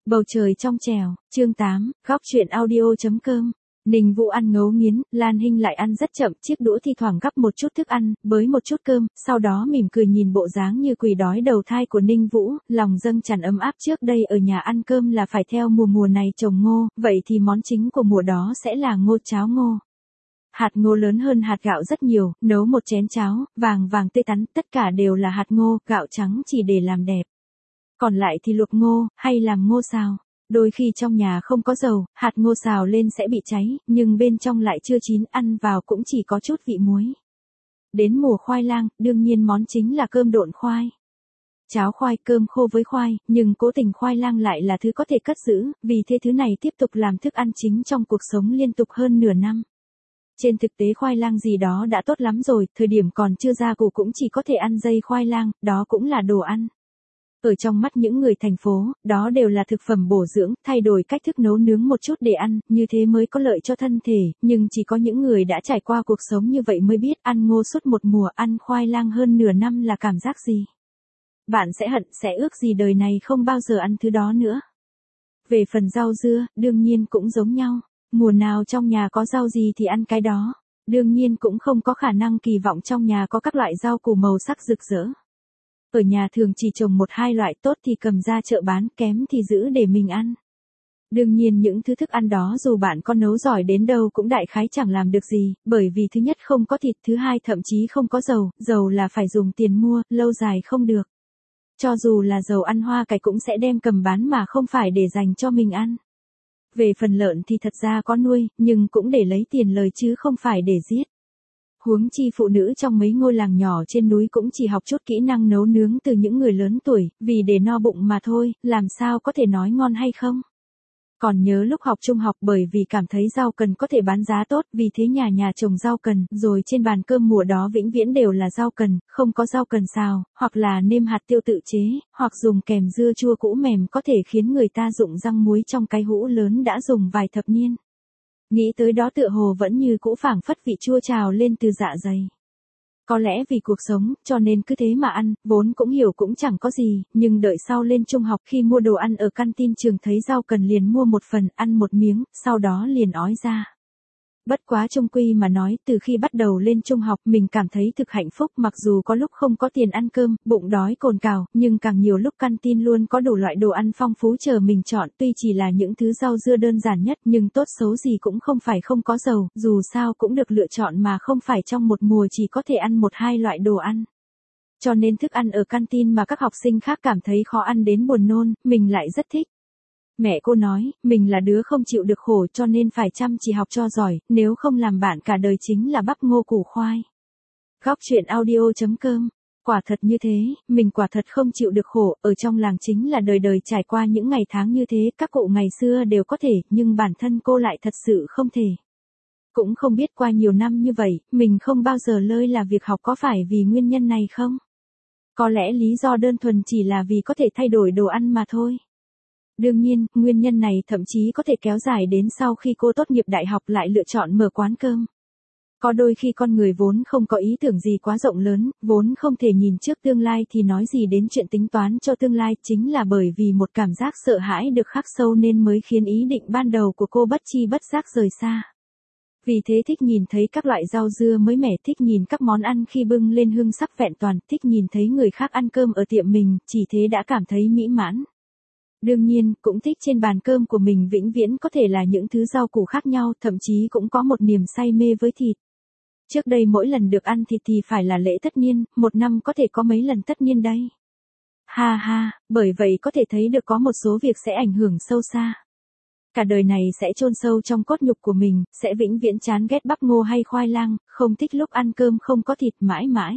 Bầu trời trong trẻo, chương 8, góc truyện audio.com. Ninh Vũ ăn ngấu nghiến, Lan Hinh lại ăn rất chậm, chiếc đũa thi thoảng gắp một chút thức ăn, bới một chút cơm, sau đó mỉm cười nhìn bộ dáng như quỷ đói đầu thai của Ninh Vũ, lòng dâng tràn ấm áp. Trước đây ở nhà ăn cơm là phải theo mùa này trồng ngô, vậy thì món chính của mùa đó sẽ là ngô cháo ngô. Hạt ngô lớn hơn hạt gạo rất nhiều, nấu một chén cháo, vàng vàng tươi tắn, tất cả đều là hạt ngô, gạo trắng chỉ để làm đẹp. Còn lại thì luộc ngô, hay làm ngô xào. Đôi khi trong nhà không có dầu, hạt ngô xào lên sẽ bị cháy, nhưng bên trong lại chưa chín, ăn vào cũng chỉ có chút vị muối. Đến mùa khoai lang, đương nhiên món chính là cơm độn khoai. Cháo khoai, cơm khô với khoai, nhưng cố tình khoai lang lại là thứ có thể cất giữ, vì thế thứ này tiếp tục làm thức ăn chính trong cuộc sống liên tục hơn nửa năm. Trên thực tế khoai lang gì đó đã tốt lắm rồi, thời điểm còn chưa ra củ cũng chỉ có thể ăn dây khoai lang, đó cũng là đồ ăn. Ở trong mắt những người thành phố, đó đều là thực phẩm bổ dưỡng, thay đổi cách thức nấu nướng một chút để ăn, như thế mới có lợi cho thân thể, nhưng chỉ có những người đã trải qua cuộc sống như vậy mới biết ăn ngô suốt một mùa, ăn khoai lang hơn nửa năm là cảm giác gì. Bạn sẽ hận, sẽ ước gì đời này không bao giờ ăn thứ đó nữa. Về phần rau dưa, đương nhiên cũng giống nhau, mùa nào trong nhà có rau gì thì ăn cái đó, đương nhiên cũng không có khả năng kỳ vọng trong nhà có các loại rau củ màu sắc rực rỡ. Ở nhà thường chỉ trồng một hai loại, tốt thì cầm ra chợ bán, kém thì giữ để mình ăn. Đương nhiên những thứ thức ăn đó dù bạn có nấu giỏi đến đâu cũng đại khái chẳng làm được gì, bởi vì thứ nhất không có thịt, thứ hai thậm chí không có dầu, dầu là phải dùng tiền mua, lâu dài không được. Cho dù là dầu ăn hoa cải cũng sẽ đem cầm bán mà không phải để dành cho mình ăn. Về phần lợn thì thật ra có nuôi, nhưng cũng để lấy tiền lời chứ không phải để giết. Huống chi phụ nữ trong mấy ngôi làng nhỏ trên núi cũng chỉ học chút kỹ năng nấu nướng từ những người lớn tuổi, vì để no bụng mà thôi, làm sao có thể nói ngon hay không. Còn nhớ lúc học trung học, bởi vì cảm thấy rau cần có thể bán giá tốt, vì thế nhà nhà trồng rau cần, rồi trên bàn cơm mùa đó vĩnh viễn đều là rau cần, không có rau cần xào, hoặc là nêm hạt tiêu tự chế, hoặc dùng kèm dưa chua cũ mềm có thể khiến người ta rụng răng muối trong cái hũ lớn đã dùng vài thập niên. Nghĩ tới đó tựa hồ vẫn như cũ, phảng phất vị chua trào lên từ dạ dày. Có lẽ vì cuộc sống, cho nên cứ thế mà ăn, vốn cũng hiểu cũng chẳng có gì, nhưng đợi sau lên trung học khi mua đồ ăn ở canteen trường thấy rau cần liền mua một phần, ăn một miếng, sau đó liền ói ra. Bất quá chung quy mà nói, từ khi bắt đầu lên trung học mình cảm thấy thực hạnh phúc, mặc dù có lúc không có tiền ăn cơm, bụng đói cồn cào, nhưng càng nhiều lúc canteen luôn có đủ loại đồ ăn phong phú chờ mình chọn, tuy chỉ là những thứ rau dưa đơn giản nhất nhưng tốt xấu gì cũng không phải không có dầu, dù sao cũng được lựa chọn mà không phải trong một mùa chỉ có thể ăn một hai loại đồ ăn. Cho nên thức ăn ở canteen mà các học sinh khác cảm thấy khó ăn đến buồn nôn, mình lại rất thích. Mẹ cô nói, mình là đứa không chịu được khổ cho nên phải chăm chỉ học cho giỏi, nếu không làm bạn cả đời chính là bắp ngô củ khoai. Góc truyện audio.com. Quả thật như thế, mình quả thật không chịu được khổ, ở trong làng chính là đời đời trải qua những ngày tháng như thế, các cụ ngày xưa đều có thể, nhưng bản thân cô lại thật sự không thể. Cũng không biết qua nhiều năm như vậy, mình không bao giờ lơi là việc học có phải vì nguyên nhân này không? Có lẽ lý do đơn thuần chỉ là vì có thể thay đổi đồ ăn mà thôi. Đương nhiên, nguyên nhân này thậm chí có thể kéo dài đến sau khi cô tốt nghiệp đại học lại lựa chọn mở quán cơm. Có đôi khi con người vốn không có ý tưởng gì quá rộng lớn, vốn không thể nhìn trước tương lai thì nói gì đến chuyện tính toán cho tương lai, chính là bởi vì một cảm giác sợ hãi được khắc sâu nên mới khiến ý định ban đầu của cô bất chi bất giác rời xa. Vì thế thích nhìn thấy các loại rau dưa mới mẻ, thích nhìn các món ăn khi bưng lên hương sắc vẹn toàn, thích nhìn thấy người khác ăn cơm ở tiệm mình, chỉ thế đã cảm thấy mỹ mãn. Đương nhiên, cũng thích trên bàn cơm của mình vĩnh viễn có thể là những thứ rau củ khác nhau, thậm chí cũng có một niềm say mê với thịt. Trước đây mỗi lần được ăn thịt thì phải là lễ tất niên, một năm có thể có mấy lần tất niên đây. Ha ha, bởi vậy có thể thấy được có một số việc sẽ ảnh hưởng sâu xa. Cả đời này sẽ chôn sâu trong cốt nhục của mình, sẽ vĩnh viễn chán ghét bắp ngô hay khoai lang, không thích lúc ăn cơm không có thịt mãi mãi.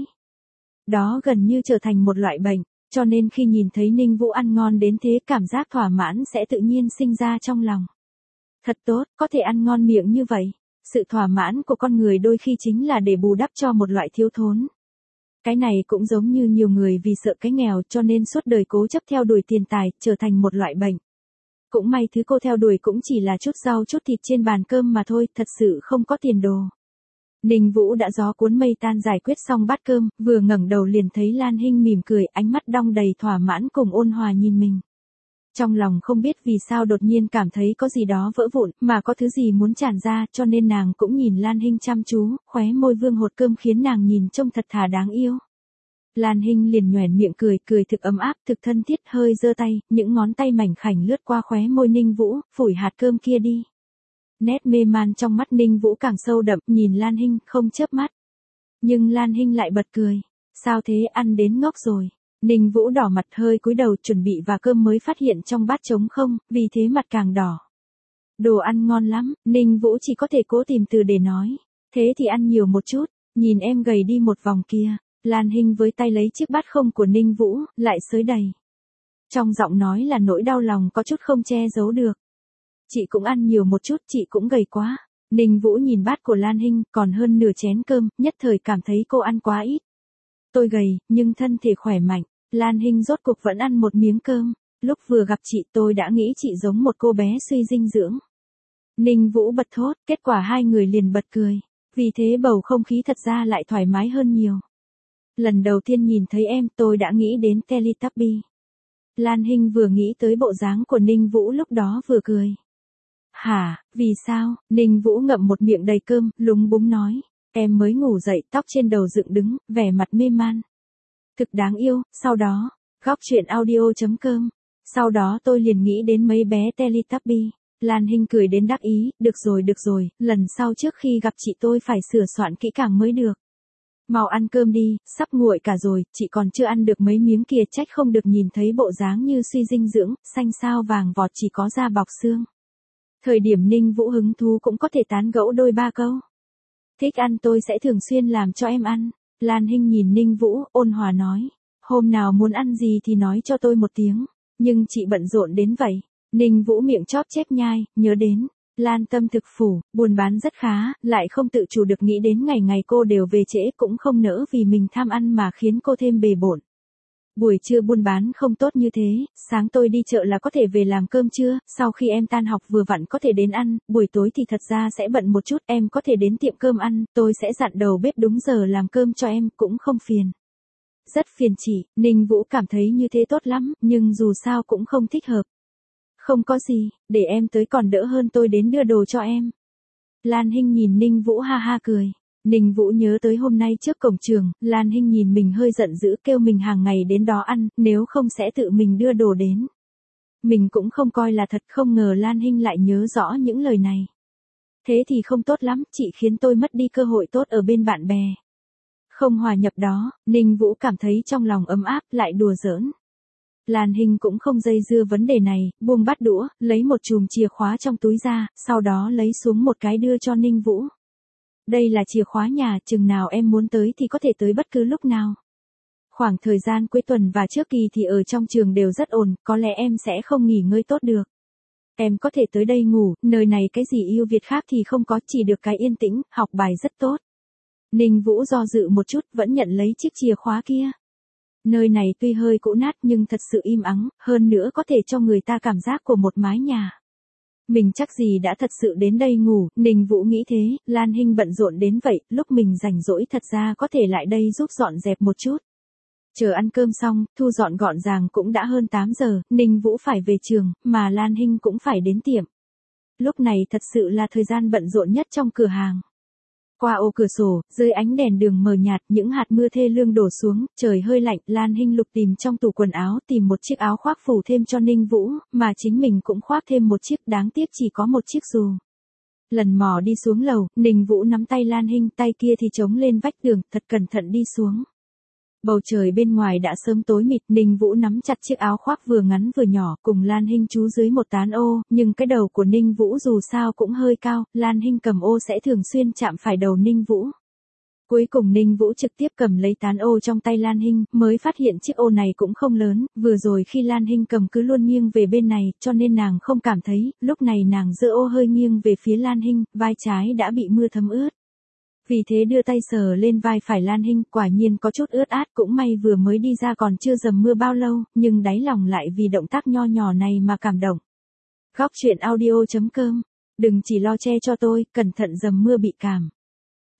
Đó gần như trở thành một loại bệnh. Cho nên khi nhìn thấy Ninh Vũ ăn ngon đến thế, cảm giác thỏa mãn sẽ tự nhiên sinh ra trong lòng. Thật tốt, có thể ăn ngon miệng như vậy. Sự thỏa mãn của con người đôi khi chính là để bù đắp cho một loại thiếu thốn. Cái này cũng giống như nhiều người vì sợ cái nghèo cho nên suốt đời cố chấp theo đuổi tiền tài, trở thành một loại bệnh. Cũng may thứ cô theo đuổi cũng chỉ là chút rau chút thịt trên bàn cơm mà thôi, thật sự không có tiền đồ. Ninh Vũ đã gió cuốn mây tan giải quyết xong bát cơm, vừa ngẩng đầu liền thấy Lan Hinh mỉm cười, ánh mắt đong đầy thỏa mãn cùng ôn hòa nhìn mình. Trong lòng không biết vì sao đột nhiên cảm thấy có gì đó vỡ vụn, mà có thứ gì muốn tràn ra, cho nên nàng cũng nhìn Lan Hinh chăm chú, khóe môi vương hột cơm khiến nàng nhìn trông thật thà đáng yêu. Lan Hinh liền nhoẻn miệng cười, cười thực ấm áp, thực thân thiết, hơi giơ tay, những ngón tay mảnh khảnh lướt qua khóe môi Ninh Vũ, phủi hạt cơm kia đi. Nét mê man trong mắt Ninh Vũ càng sâu đậm, nhìn Lan Hinh, không chớp mắt. Nhưng Lan Hinh lại bật cười. Sao thế, ăn đến ngốc rồi. Ninh Vũ đỏ mặt hơi cúi đầu chuẩn bị và cơm mới phát hiện trong bát trống không, vì thế mặt càng đỏ. Đồ ăn ngon lắm, Ninh Vũ chỉ có thể cố tìm từ để nói. Thế thì ăn nhiều một chút, nhìn em gầy đi một vòng kia. Lan Hinh với tay lấy chiếc bát không của Ninh Vũ, lại xới đầy. Trong giọng nói là nỗi đau lòng có chút không che giấu được. Chị cũng ăn nhiều một chút, chị cũng gầy quá. Ninh Vũ nhìn bát của Lan Hinh, còn hơn nửa chén cơm, nhất thời cảm thấy cô ăn quá ít. Tôi gầy, nhưng thân thể khỏe mạnh. Lan Hinh rốt cuộc vẫn ăn một miếng cơm. Lúc vừa gặp chị tôi đã nghĩ chị giống một cô bé suy dinh dưỡng. Ninh Vũ bật thốt, kết quả hai người liền bật cười. Vì thế bầu không khí thật ra lại thoải mái hơn nhiều. Lần đầu tiên nhìn thấy em tôi đã nghĩ đến Teletubby. Lan Hinh vừa nghĩ tới bộ dáng của Ninh Vũ lúc đó vừa cười. Hả, vì sao? Ninh Vũ ngậm một miệng đầy cơm, lúng búng nói. Em mới ngủ dậy, tóc trên đầu dựng đứng, vẻ mặt mê man. Thực đáng yêu, sau đó, góc chuyện audio.com. Sau đó tôi liền nghĩ đến mấy bé Teletubby. Lan Hinh cười đến đắc ý, được rồi, lần sau trước khi gặp chị tôi phải sửa soạn kỹ càng mới được. Mau ăn cơm đi, sắp nguội cả rồi, chị còn chưa ăn được mấy miếng kia trách không được nhìn thấy bộ dáng như suy dinh dưỡng, xanh xao vàng vọt chỉ có da bọc xương. Thời điểm Ninh Vũ hứng thú cũng có thể tán gẫu đôi ba câu. Thích ăn tôi sẽ thường xuyên làm cho em ăn. Lan Hinh nhìn Ninh Vũ, ôn hòa nói. Hôm nào muốn ăn gì thì nói cho tôi một tiếng. Nhưng chị bận rộn đến vậy. Ninh Vũ miệng chóp chép nhai, nhớ đến. Lan Tâm thực phủ, buôn bán rất khá, lại không tự chủ được nghĩ đến ngày ngày cô đều về trễ cũng không nỡ vì mình tham ăn mà khiến cô thêm bề bộn. Buổi trưa buôn bán không tốt như thế, sáng tôi đi chợ là có thể về làm cơm trưa, sau khi em tan học vừa vặn có thể đến ăn, buổi tối thì thật ra sẽ bận một chút, em có thể đến tiệm cơm ăn, tôi sẽ dặn đầu bếp đúng giờ làm cơm cho em, cũng không phiền. Rất phiền chị, Ninh Vũ cảm thấy như thế tốt lắm, nhưng dù sao cũng không thích hợp. Không có gì, để em tới còn đỡ hơn tôi đến đưa đồ cho em. Lan Hinh nhìn Ninh Vũ ha ha cười. Ninh Vũ nhớ tới hôm nay trước cổng trường, Lan Hinh nhìn mình hơi giận dữ kêu mình hàng ngày đến đó ăn, nếu không sẽ tự mình đưa đồ đến. Mình cũng không coi là thật, không ngờ Lan Hinh lại nhớ rõ những lời này. Thế thì không tốt lắm, chị khiến tôi mất đi cơ hội tốt ở bên bạn bè. Không hòa nhập đó, Ninh Vũ cảm thấy trong lòng ấm áp, lại đùa giỡn. Lan Hinh cũng không dây dưa vấn đề này, buông bát đũa, lấy một chùm chìa khóa trong túi ra, sau đó lấy xuống một cái đưa cho Ninh Vũ. Đây là chìa khóa nhà, chừng nào em muốn tới thì có thể tới bất cứ lúc nào. Khoảng thời gian cuối tuần và trước kỳ thì ở trong trường đều rất ổn, có lẽ em sẽ không nghỉ ngơi tốt được. Em có thể tới đây ngủ, nơi này cái gì ưu việt khác thì không có, chỉ được cái yên tĩnh, học bài rất tốt. Ninh Vũ do dự một chút, vẫn nhận lấy chiếc chìa khóa kia. Nơi này tuy hơi cũ nát nhưng thật sự im ắng, hơn nữa có thể cho người ta cảm giác của một mái nhà. Mình chắc gì đã thật sự đến đây ngủ, Ninh Vũ nghĩ thế, Lan Hinh bận rộn đến vậy, lúc mình rảnh rỗi thật ra có thể lại đây giúp dọn dẹp một chút. Chờ ăn cơm xong, thu dọn gọn gàng cũng đã hơn 8 giờ, Ninh Vũ phải về trường, mà Lan Hinh cũng phải đến tiệm. Lúc này thật sự là thời gian bận rộn nhất trong cửa hàng. Qua ô cửa sổ, dưới ánh đèn đường mờ nhạt, những hạt mưa thê lương đổ xuống, trời hơi lạnh, Lan Hinh lục tìm trong tủ quần áo, tìm một chiếc áo khoác phủ thêm cho Ninh Vũ, mà chính mình cũng khoác thêm một chiếc, đáng tiếc chỉ có một chiếc dù. Lần mò đi xuống lầu, Ninh Vũ nắm tay Lan Hinh, tay kia thì chống lên vách tường, thật cẩn thận đi xuống. Bầu trời bên ngoài đã sớm tối mịt, Ninh Vũ nắm chặt chiếc áo khoác vừa ngắn vừa nhỏ, cùng Lan Hinh trú dưới một tán ô, nhưng cái đầu của Ninh Vũ dù sao cũng hơi cao, Lan Hinh cầm ô sẽ thường xuyên chạm phải đầu Ninh Vũ. Cuối cùng Ninh Vũ trực tiếp cầm lấy tán ô trong tay Lan Hinh, mới phát hiện chiếc ô này cũng không lớn, vừa rồi khi Lan Hinh cầm cứ luôn nghiêng về bên này, cho nên nàng không cảm thấy, lúc này nàng giơ ô hơi nghiêng về phía Lan Hinh, vai trái đã bị mưa thấm ướt. Vì thế đưa tay sờ lên vai phải Lan Hinh, quả nhiên có chút ướt át, cũng may vừa mới đi ra còn chưa dầm mưa bao lâu, nhưng đáy lòng lại vì động tác nho nhỏ này mà cảm động. Góc chuyện audio.com, đừng chỉ lo che cho tôi, cẩn thận dầm mưa bị cảm.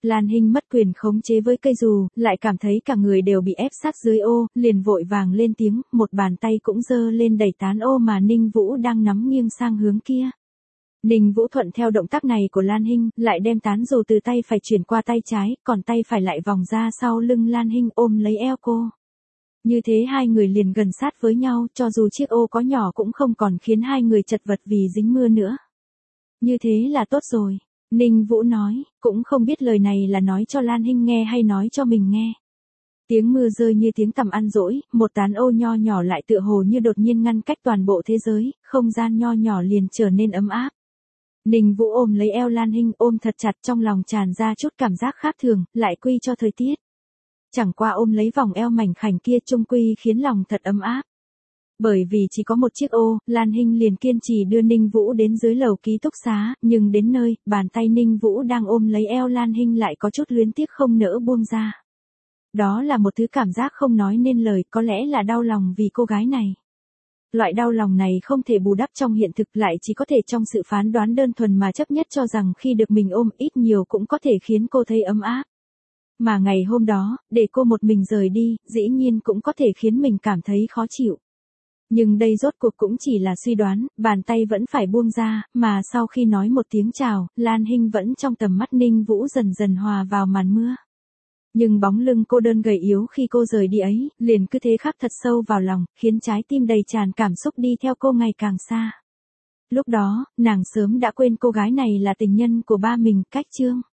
Lan Hinh mất quyền khống chế với cây dù, lại cảm thấy cả người đều bị ép sát dưới ô, liền vội vàng lên tiếng, một bàn tay cũng giơ lên đẩy tán ô mà Ninh Vũ đang nắm nghiêng sang hướng kia. Ninh Vũ thuận theo động tác này của Lan Hinh, lại đem tán dù từ tay phải chuyển qua tay trái, còn tay phải lại vòng ra sau lưng Lan Hinh ôm lấy eo cô. Như thế hai người liền gần sát với nhau, cho dù chiếc ô có nhỏ cũng không còn khiến hai người chật vật vì dính mưa nữa. Như thế là tốt rồi, Ninh Vũ nói, cũng không biết lời này là nói cho Lan Hinh nghe hay nói cho mình nghe. Tiếng mưa rơi như tiếng tầm ăn dỗi, một tán ô nho nhỏ lại tựa hồ như đột nhiên ngăn cách toàn bộ thế giới, không gian nho nhỏ liền trở nên ấm áp. Ninh Vũ ôm lấy eo Lan Hinh ôm thật chặt, trong lòng tràn ra chút cảm giác khác thường, lại quy cho thời tiết. Chẳng qua ôm lấy vòng eo mảnh khảnh kia chung quy khiến lòng thật ấm áp. Bởi vì chỉ có một chiếc ô, Lan Hinh liền kiên trì đưa Ninh Vũ đến dưới lầu ký túc xá, nhưng đến nơi, bàn tay Ninh Vũ đang ôm lấy eo Lan Hinh lại có chút luyến tiếc không nỡ buông ra. Đó là một thứ cảm giác không nói nên lời, có lẽ là đau lòng vì cô gái này. Loại đau lòng này không thể bù đắp trong hiện thực, lại chỉ có thể trong sự phán đoán đơn thuần mà chấp nhất cho rằng khi được mình ôm ít nhiều cũng có thể khiến cô thấy ấm áp. Mà ngày hôm đó, để cô một mình rời đi, dĩ nhiên cũng có thể khiến mình cảm thấy khó chịu. Nhưng đây rốt cuộc cũng chỉ là suy đoán, bàn tay vẫn phải buông ra, mà sau khi nói một tiếng chào, Lan Hinh vẫn trong tầm mắt Ninh Vũ dần dần hòa vào màn mưa. Nhưng bóng lưng cô đơn gầy yếu khi cô rời đi ấy, liền cứ thế khắc thật sâu vào lòng, khiến trái tim đầy tràn cảm xúc đi theo cô ngày càng xa. Lúc đó, nàng sớm đã quên cô gái này là tình nhân của ba mình, Cách Trương.